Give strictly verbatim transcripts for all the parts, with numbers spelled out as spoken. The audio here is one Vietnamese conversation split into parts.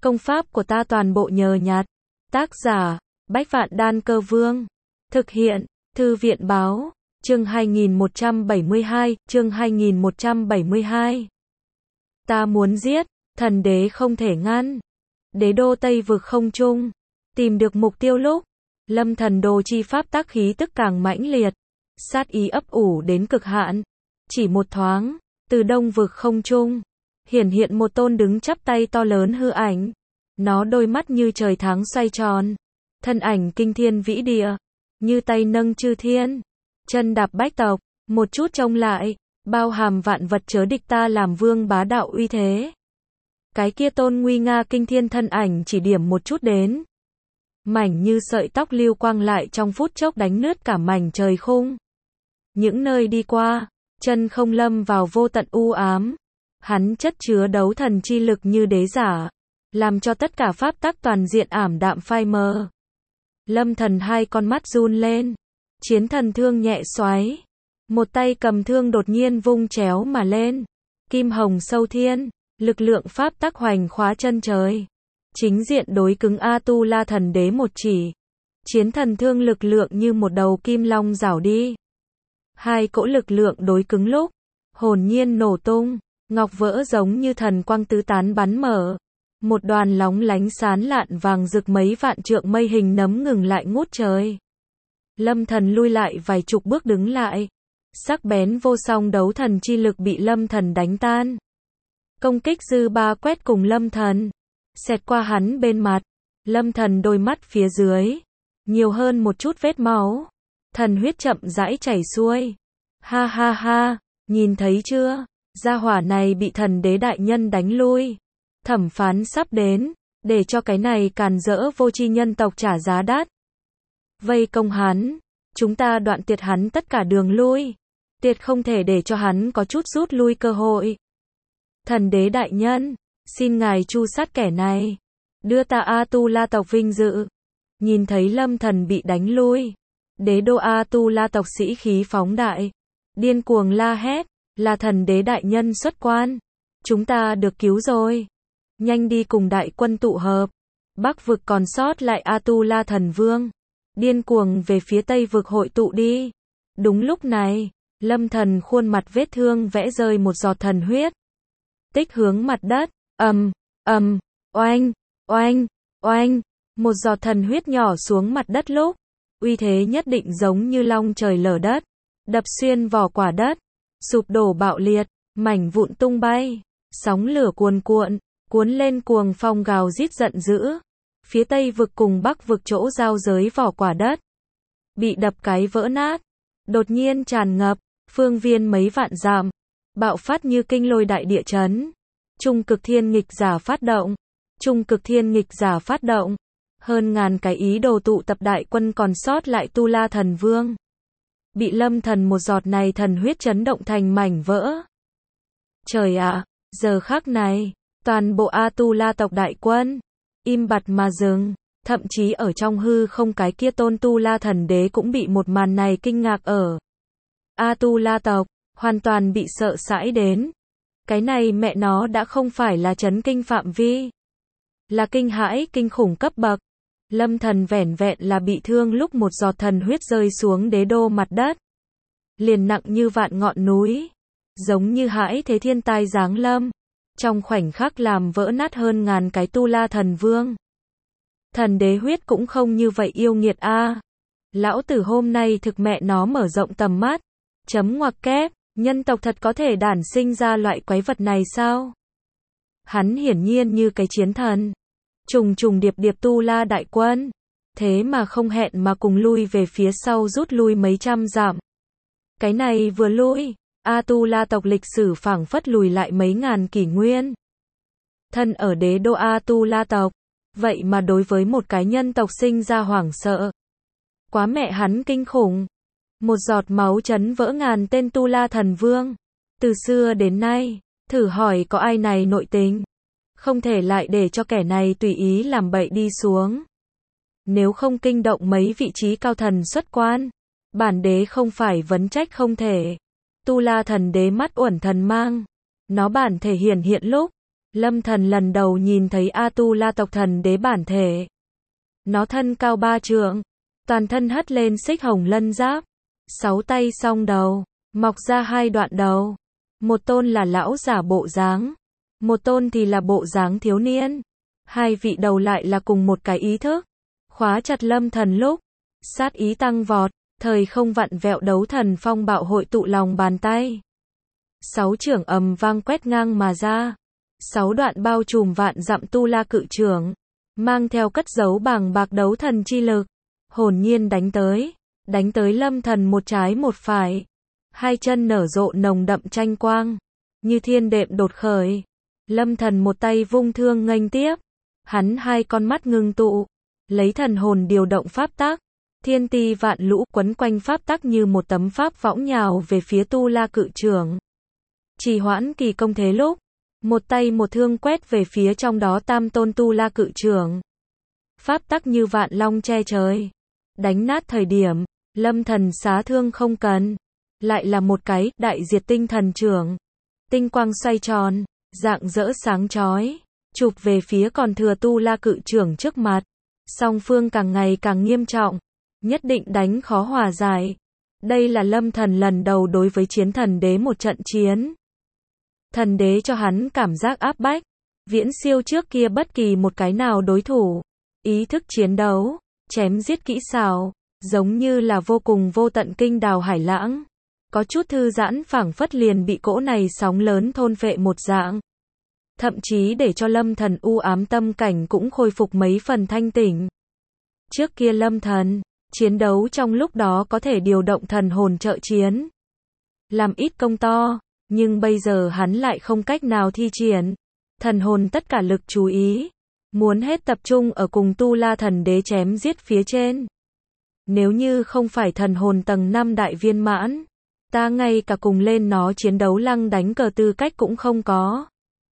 Công pháp của ta toàn bộ nhờ nhặt. Tác giả, Bách Vạn Đan Cơ Vương. Thực hiện, Thư viện Báo. Chương hai nghìn một trăm bảy mươi hai, chương hai nghìn một trăm bảy mươi hai. Ta muốn giết, thần đế không thể ngăn. Đế đô Tây vực không trung. Tìm được mục tiêu lúc. Lâm thần đồ chi pháp tác khí tức càng mãnh liệt. Sát ý ấp ủ đến cực hạn. Chỉ một thoáng, từ đông vực không trung. Hiển hiện một tôn đứng chắp tay to lớn hư ảnh. Nó đôi mắt như trời tháng xoay tròn. Thân ảnh kinh thiên vĩ địa. Như tay nâng chư thiên. Chân đạp bách tộc. Một chút trông lại. Bao hàm vạn vật chớ địch ta làm vương bá đạo uy thế. Cái kia tôn nguy nga kinh thiên thân ảnh chỉ điểm một chút đến. Mảnh như sợi tóc lưu quang lại trong phút chốc đánh nứt cả mảnh trời khung. Những nơi đi qua, chân không lâm vào vô tận u ám. Hắn chất chứa đấu thần chi lực như đế giả, làm cho tất cả pháp tắc toàn diện ảm đạm phai mờ. Lâm thần hai con mắt run lên, chiến thần thương nhẹ xoáy, một tay cầm thương đột nhiên vung chéo mà lên, kim hồng sâu thiên, lực lượng pháp tắc hoành khóa chân trời, chính diện đối cứng A-tu-la thần đế một chỉ. Chiến thần thương lực lượng như một đầu kim long rảo đi. Hai cỗ lực lượng đối cứng lúc, hồn nhiên nổ tung. Ngọc vỡ giống như thần quang tứ tán bắn mở. Một đoàn lóng lánh sán lạn vàng rực mấy vạn trượng mây hình nấm ngừng lại ngút trời. Lâm thần lui lại vài chục bước đứng lại. Sắc bén vô song đấu thần chi lực bị lâm thần đánh tan. Công kích dư ba quét cùng lâm thần. Xẹt qua hắn bên mặt. Lâm thần đôi mắt phía dưới. Nhiều hơn một chút vết máu. Thần huyết chậm rãi chảy xuôi. Ha ha ha, nhìn thấy chưa? Gia hỏa này bị thần đế đại nhân đánh lui. Thẩm phán sắp đến, để cho cái này càn rỡ vô tri nhân tộc trả giá đắt. Vây công hắn, chúng ta đoạn tuyệt hắn tất cả đường lui. Tuyệt không thể để cho hắn có chút rút lui cơ hội. Thần đế đại nhân, xin ngài tru sát kẻ này. Đưa ta A-tu-la tộc vinh dự. Nhìn thấy lâm thần bị đánh lui. Đế đô A-tu-la tộc sĩ khí phóng đại. Điên cuồng la hét. Là thần đế đại nhân xuất quan. Chúng ta được cứu rồi. Nhanh đi cùng đại quân tụ hợp. Bắc vực còn sót lại A-tu-la thần vương. Điên cuồng về phía tây vực hội tụ đi. Đúng lúc này, lâm thần khuôn mặt vết thương vẽ rơi một giọt thần huyết. Tích hướng mặt đất. Ầm, ầm, oanh, oanh, oanh. Một giọt thần huyết nhỏ xuống mặt đất lúc. Uy thế nhất định giống như long trời lở đất. Đập xuyên vỏ quả đất. Sụp đổ bạo liệt, mảnh vụn tung bay, sóng lửa cuồn cuộn, cuốn lên cuồng phong gào rít giận dữ. Phía tây vực cùng bắc vực chỗ giao giới vỏ quả đất, bị đập cái vỡ nát, đột nhiên tràn ngập, phương viên mấy vạn dặm, bạo phát như kinh lôi đại địa chấn. Trung cực thiên nghịch giả phát động, trung cực thiên nghịch giả phát động, hơn ngàn cái ý đồ tụ tập đại quân còn sót lại Tu La thần vương. Bị lâm thần một giọt này thần huyết chấn động thành mảnh vỡ. Trời ạ, à, giờ khắc này, toàn bộ A-tu-la tộc đại quân, im bặt mà dừng, thậm chí ở trong hư không cái kia tôn Tu-la thần đế cũng bị một màn này kinh ngạc ở. A-tu-la tộc, hoàn toàn bị sợ hãi đến. Cái này mẹ nó đã không phải là chấn kinh phạm vi. Là kinh hãi kinh khủng cấp bậc. Lâm thần vẻn vẹn là bị thương lúc một giọt thần huyết rơi xuống đế đô mặt đất. Liền nặng như vạn ngọn núi. Giống như hãi thế thiên tai giáng lâm. Trong khoảnh khắc làm vỡ nát hơn ngàn cái Tu La thần vương. Thần đế huyết cũng không như vậy yêu nghiệt a. À. Lão tử hôm nay thực mẹ nó mở rộng tầm mắt. Chấm ngoặc kép, nhân tộc thật có thể đản sinh ra loại quái vật này sao? Hắn hiển nhiên như cái chiến thần. Trùng trùng điệp điệp Tu La đại quân, thế mà không hẹn mà cùng lui về phía sau rút lui mấy trăm dặm. Cái này vừa lui, A-tu-la tộc lịch sử phảng phất lùi lại mấy ngàn kỷ nguyên. Thân ở đế đô A-tu-la tộc, vậy mà đối với một cái nhân tộc sinh ra hoảng sợ. Quá mẹ hắn kinh khủng. Một giọt máu chấn vỡ ngàn tên Tu La thần vương. Từ xưa đến nay, thử hỏi có ai này nội tình. Không thể lại để cho kẻ này tùy ý làm bậy đi xuống. Nếu không kinh động mấy vị trí cao thần xuất quan, bản đế không phải vấn trách không thể. Tu La thần đế mắt uẩn thần mang. Nó bản thể hiển hiện lúc, Lâm Thần lần đầu nhìn thấy A-tu-la tộc thần đế bản thể. Nó thân cao ba trượng, toàn thân hất lên xích hồng lân giáp, sáu tay song đầu, mọc ra hai đoạn đầu. Một tôn là lão giả bộ dáng, một tôn thì là bộ dáng thiếu niên. Hai vị đầu lại là cùng một cái ý thức, khóa chặt Lâm Thần lúc, sát ý tăng vọt, thời không vặn vẹo đấu thần phong bạo hội tụ lòng bàn tay. Sáu chưởng ầm vang quét ngang mà ra, sáu đoạn bao trùm vạn dặm tu la cự chưởng, mang theo cất giấu bàng bạc đấu thần chi lực, hồn nhiên đánh tới, đánh tới Lâm Thần một trái một phải. Hai chân nở rộ nồng đậm tranh quang, như thiên đệm đột khởi. Lâm Thần một tay vung thương nghênh tiếp, hắn hai con mắt ngưng tụ, lấy thần hồn điều động pháp tắc, thiên ti vạn lũ quấn quanh pháp tắc như một tấm pháp võng nhào về phía tu la cự chưởng. Trì hoãn kỳ công thế lúc, một tay một thương quét về phía trong đó tam tôn tu la cự chưởng. Pháp tắc như vạn long che trời, đánh nát thời điểm, Lâm Thần xá thương không cần, lại là một cái đại diệt tinh thần chưởng. Tinh quang xoay tròn, rạng rỡ sáng chói, chụp về phía còn thừa tu la cự chưởng trước mặt. Song phương càng ngày càng nghiêm trọng, nhất định đánh khó hòa giải. Đây là Lâm Thần lần đầu đối với chiến thần đế một trận chiến. Thần đế cho hắn cảm giác áp bách, viễn siêu trước kia bất kỳ một cái nào đối thủ. Ý thức chiến đấu, chém giết kỹ xảo, giống như là vô cùng vô tận kinh đào hải lãng. Có chút thư giãn phảng phất liền bị cỗ này sóng lớn thôn phệ một dạng. Thậm chí để cho Lâm Thần u ám tâm cảnh cũng khôi phục mấy phần thanh tỉnh. Trước kia Lâm Thần, chiến đấu trong lúc đó có thể điều động thần hồn trợ chiến, làm ít công to, nhưng bây giờ hắn lại không cách nào thi triển. Thần hồn tất cả lực chú ý, muốn hết tập trung ở cùng tu la thần đế chém giết phía trên. Nếu như không phải thần hồn tầng năm đại viên mãn, ta ngay cả cùng lên nó chiến đấu lăng đánh cờ tư cách cũng không có.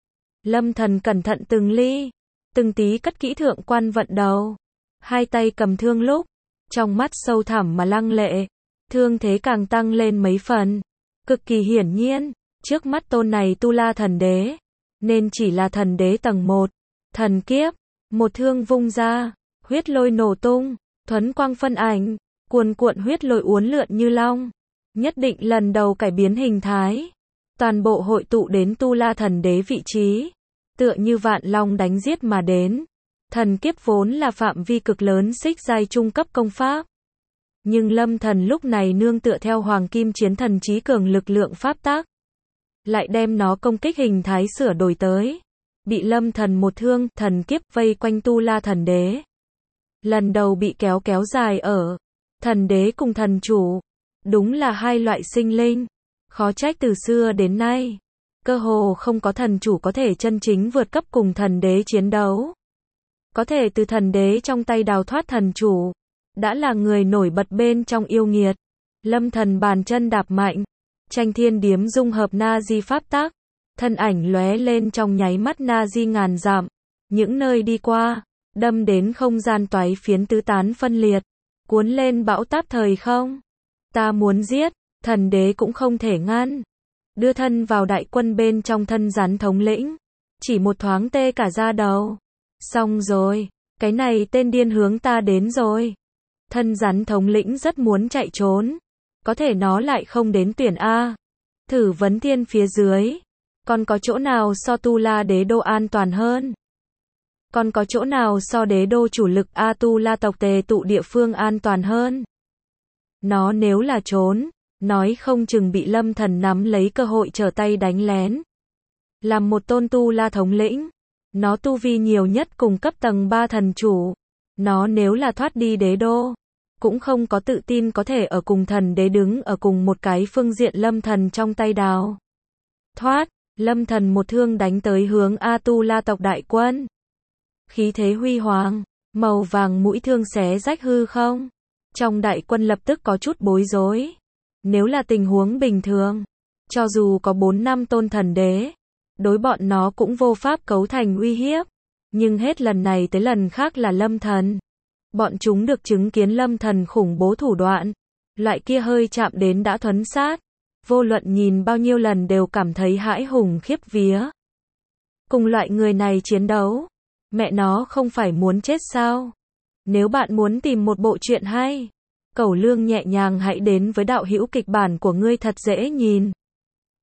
Lâm Thần cẩn thận từng ly, từng tí cất kỹ thượng quan vận đầu. Hai tay cầm thương lúc, trong mắt sâu thẳm mà lăng lệ, thương thế càng tăng lên mấy phần. Cực kỳ hiển nhiên, trước mắt tôn này tu la thần đế, nên chỉ là thần đế tầng một. Thần kiếp, một thương vung ra, huyết lôi nổ tung, thuấn quang phân ảnh, cuồn cuộn huyết lôi uốn lượn như long. Nhất định lần đầu cải biến hình thái, toàn bộ hội tụ đến tu la thần đế vị trí, tựa như vạn long đánh giết mà đến. Thần kiếp vốn là phạm vi cực lớn xích giai trung cấp công pháp, nhưng Lâm Thần lúc này nương tựa theo hoàng kim chiến thần trí cường lực lượng pháp tắc, lại đem nó công kích hình thái sửa đổi tới, bị Lâm Thần một thương thần kiếp vây quanh tu la thần đế. Lần đầu bị kéo kéo dài ở thần đế cùng thần chủ, đúng là hai loại sinh linh, khó trách từ xưa đến nay, cơ hồ không có thần chủ có thể chân chính vượt cấp cùng thần đế chiến đấu. Có thể từ thần đế trong tay đào thoát thần chủ, đã là người nổi bật bên trong yêu nghiệt. Lâm Thần bàn chân đạp mạnh, tranh thiên điếm dung hợp na di pháp tắc, thân ảnh lóe lên trong nháy mắt na di ngàn dặm, những nơi đi qua, đâm đến không gian toái phiến tứ tán phân liệt, cuốn lên bão táp thời không. Ta muốn giết, thần đế cũng không thể ngăn. Đưa thân vào đại quân bên trong thân rắn thống lĩnh, chỉ một thoáng tê cả da đầu. Xong rồi, cái này tên điên hướng ta đến rồi. Thân rắn thống lĩnh rất muốn chạy trốn, có thể nó lại không đến tuyển A. Thử vấn thiên phía dưới, còn có chỗ nào so tu la đế đô an toàn hơn? Còn có chỗ nào so đế đô chủ lực A tu la tộc tề tụ địa phương an toàn hơn? Nó nếu là trốn, nói không chừng bị Lâm Thần nắm lấy cơ hội trở tay đánh lén. Làm một tôn tu la thống lĩnh, nó tu vi nhiều nhất cùng cấp tầng ba thần chủ. Nó nếu là thoát đi đế đô, cũng không có tự tin có thể ở cùng thần đế đứng ở cùng một cái phương diện. Lâm Thần trong tay đào thoát, Lâm Thần một thương đánh tới hướng A tu la tộc đại quân. Khí thế huy hoàng, màu vàng mũi thương xé rách hư không. Trong đại quân lập tức có chút bối rối. Nếu là tình huống bình thường, cho dù có bốn năm tôn thần đế, đối bọn nó cũng vô pháp cấu thành uy hiếp. Nhưng hết lần này tới lần khác là Lâm Thần. Bọn chúng được chứng kiến Lâm Thần khủng bố thủ đoạn. Loại kia hơi chạm đến đã thuấn sát. Vô luận nhìn bao nhiêu lần đều cảm thấy hãi hùng khiếp vía. cùng loại người này chiến đấu. Mẹ nó không phải muốn chết sao? Nếu bạn muốn tìm một bộ truyện hay, Cẩu Lương nhẹ nhàng hãy đến với đạo hữu kịch bản của ngươi thật dễ nhìn.